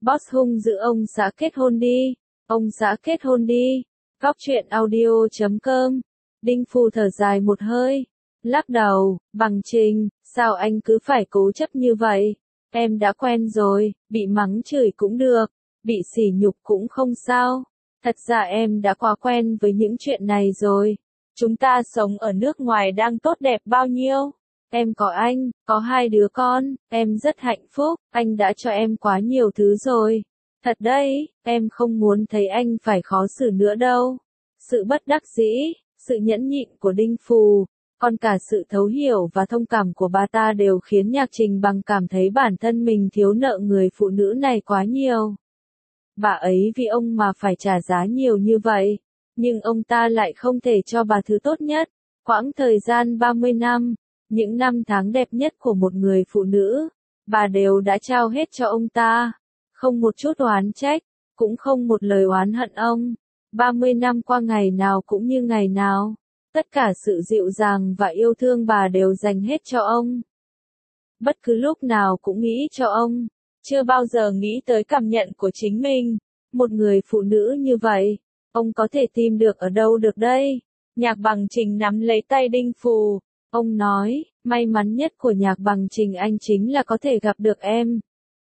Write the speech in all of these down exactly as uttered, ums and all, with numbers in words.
Boss hung dữ ông xã kết hôn đi. Ông xã kết hôn đi. Góc truyện audio chấm com. Đinh Phù thở dài một hơi. Lắc đầu, Bằng Trình, sao anh cứ phải cố chấp như vậy? Em đã quen rồi, bị mắng chửi cũng được, bị sỉ nhục cũng không sao. Thật ra em đã quá quen với những chuyện này rồi. Chúng ta sống ở nước ngoài đang tốt đẹp bao nhiêu. Em có anh, có hai đứa con, em rất hạnh phúc, anh đã cho em quá nhiều thứ rồi. Thật đấy, em không muốn thấy anh phải khó xử nữa đâu. Sự bất đắc dĩ, sự nhẫn nhịn của Đinh Phù, còn cả sự thấu hiểu và thông cảm của bà ta đều khiến Nhạc Trình Bằng cảm thấy bản thân mình thiếu nợ người phụ nữ này quá nhiều. Bà ấy vì ông mà phải trả giá nhiều như vậy, nhưng ông ta lại không thể cho bà thứ tốt nhất. Quãng thời gian ba mươi năm, những năm tháng đẹp nhất của một người phụ nữ, bà đều đã trao hết cho ông ta. Không một chút oán trách, cũng không một lời oán hận ông. ba mươi năm qua ngày nào cũng như ngày nào, tất cả sự dịu dàng và yêu thương bà đều dành hết cho ông. Bất cứ lúc nào cũng nghĩ cho ông, chưa bao giờ nghĩ tới cảm nhận của chính mình. Một người phụ nữ như vậy, ông có thể tìm được ở đâu được đây? Nhạc Bằng Trình nắm lấy tay Đinh Phù. Ông nói, may mắn nhất của Nhạc Bằng Trình anh chính là có thể gặp được em.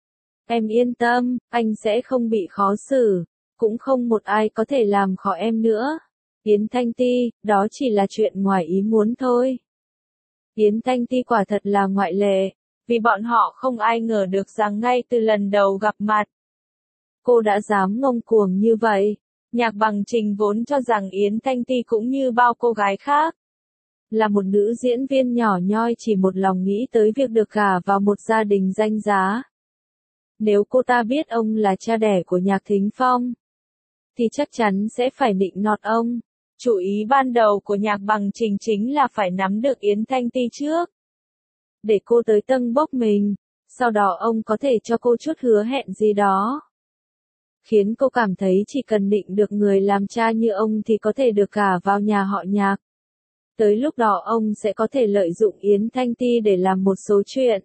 Em yên tâm, anh sẽ không bị khó xử, cũng không một ai có thể làm khó em nữa. Yến Thanh Ti, đó chỉ là chuyện ngoài ý muốn thôi. Yến Thanh Ti quả thật là ngoại lệ, vì bọn họ không ai ngờ được rằng ngay từ lần đầu gặp mặt, cô đã dám ngông cuồng như vậy. Nhạc Bằng Trình vốn cho rằng Yến Thanh Ti cũng như bao cô gái khác, là một nữ diễn viên nhỏ nhoi chỉ một lòng nghĩ tới việc được gả vào một gia đình danh giá. Nếu cô ta biết ông là cha đẻ của Nhạc Thính Phong, thì chắc chắn sẽ phải nịnh nọt ông. Chủ ý ban đầu của Nhạc Bằng Trình chính là phải nắm được Yến Thanh Ti trước, để cô tới tâng bốc mình, sau đó ông có thể cho cô chút hứa hẹn gì đó, khiến cô cảm thấy chỉ cần định được người làm cha như ông thì có thể được gả vào nhà họ Nhạc. Tới lúc đó ông sẽ có thể lợi dụng Yến Thanh Ti để làm một số chuyện.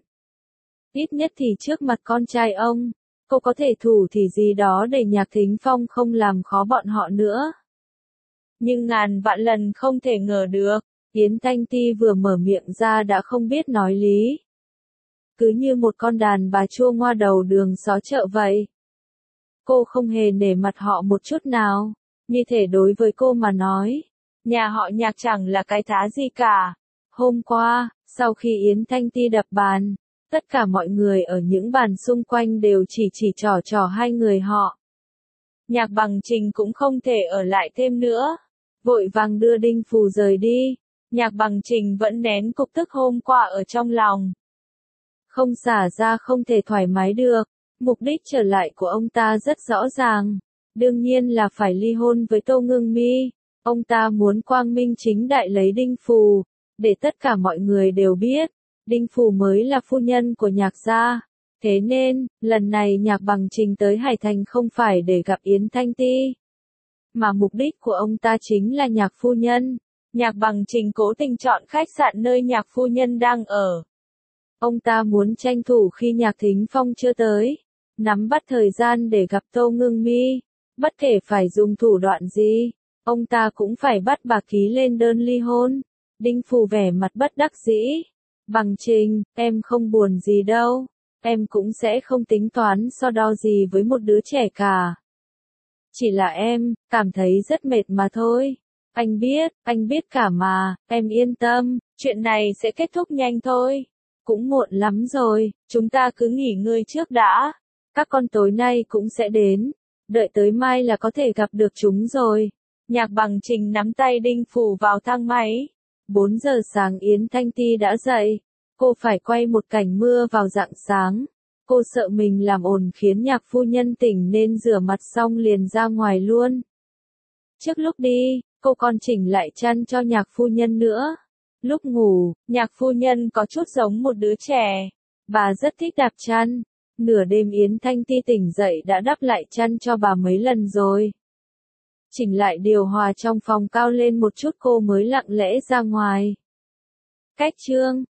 Ít nhất thì trước mặt con trai ông, cô có thể thủ thỉ gì đó để Nhạc Thính Phong không làm khó bọn họ nữa. Nhưng ngàn vạn lần không thể ngờ được, Yến Thanh Ti vừa mở miệng ra đã không biết nói lý. Cứ như một con đàn bà chua ngoa đầu đường xó chợ vậy. Cô không hề nể mặt họ một chút nào, như thể đối với cô mà nói, nhà họ Nhạc chẳng là cái thá gì cả. Hôm qua, sau khi Yến Thanh Ti đập bàn, tất cả mọi người ở những bàn xung quanh đều chỉ chỉ trỏ trỏ hai người họ. Nhạc Bằng Trình cũng không thể ở lại thêm nữa, vội vàng đưa Đinh Phù rời đi. Nhạc Bằng Trình vẫn nén cục tức hôm qua ở trong lòng, không xả ra không thể thoải mái được. Mục đích trở lại của ông ta rất rõ ràng, đương nhiên là phải ly hôn với Tô Ngưng Mi. Ông ta muốn quang minh chính đại lấy Đinh Phù, để tất cả mọi người đều biết, Đinh Phù mới là phu nhân của Nhạc gia. Thế nên, lần này Nhạc Bằng Trình tới Hải Thành không phải để gặp Yến Thanh Ti, mà mục đích của ông ta chính là Nhạc phu nhân. Nhạc Bằng Trình cố tình chọn khách sạn nơi Nhạc phu nhân đang ở. Ông ta muốn tranh thủ khi Nhạc Thính Phong chưa tới, nắm bắt thời gian để gặp Tô Ngưng Mi. Bất kể phải dùng thủ đoạn gì, ông ta cũng phải bắt bà ký lên đơn ly hôn. Đinh Phù vẻ mặt bất đắc dĩ. Bằng Trình, em không buồn gì đâu. Em cũng sẽ không tính toán so đo gì với một đứa trẻ cả. Chỉ là em, cảm thấy rất mệt mà thôi. Anh biết, anh biết cả mà, em yên tâm, chuyện này sẽ kết thúc nhanh thôi. Cũng muộn lắm rồi, chúng ta cứ nghỉ ngơi trước đã. Các con tối nay cũng sẽ đến, đợi tới mai là có thể gặp được chúng rồi. Nhạc Bằng Trình nắm tay Đinh Phù vào thang máy. bốn giờ sáng Yến Thanh Ti đã dậy. Cô phải quay một cảnh mưa vào rạng sáng. Cô sợ mình làm ồn khiến Nhạc phu nhân tỉnh nên rửa mặt xong liền ra ngoài luôn. Trước lúc đi, cô còn chỉnh lại chăn cho Nhạc phu nhân nữa. Lúc ngủ, Nhạc phu nhân có chút giống một đứa trẻ. Bà rất thích đạp chăn. Nửa đêm Yến Thanh Ti tỉnh dậy đã đắp lại chăn cho bà mấy lần rồi. Chỉnh lại điều hòa trong phòng cao lên một chút cô mới lặng lẽ ra ngoài. Cách chương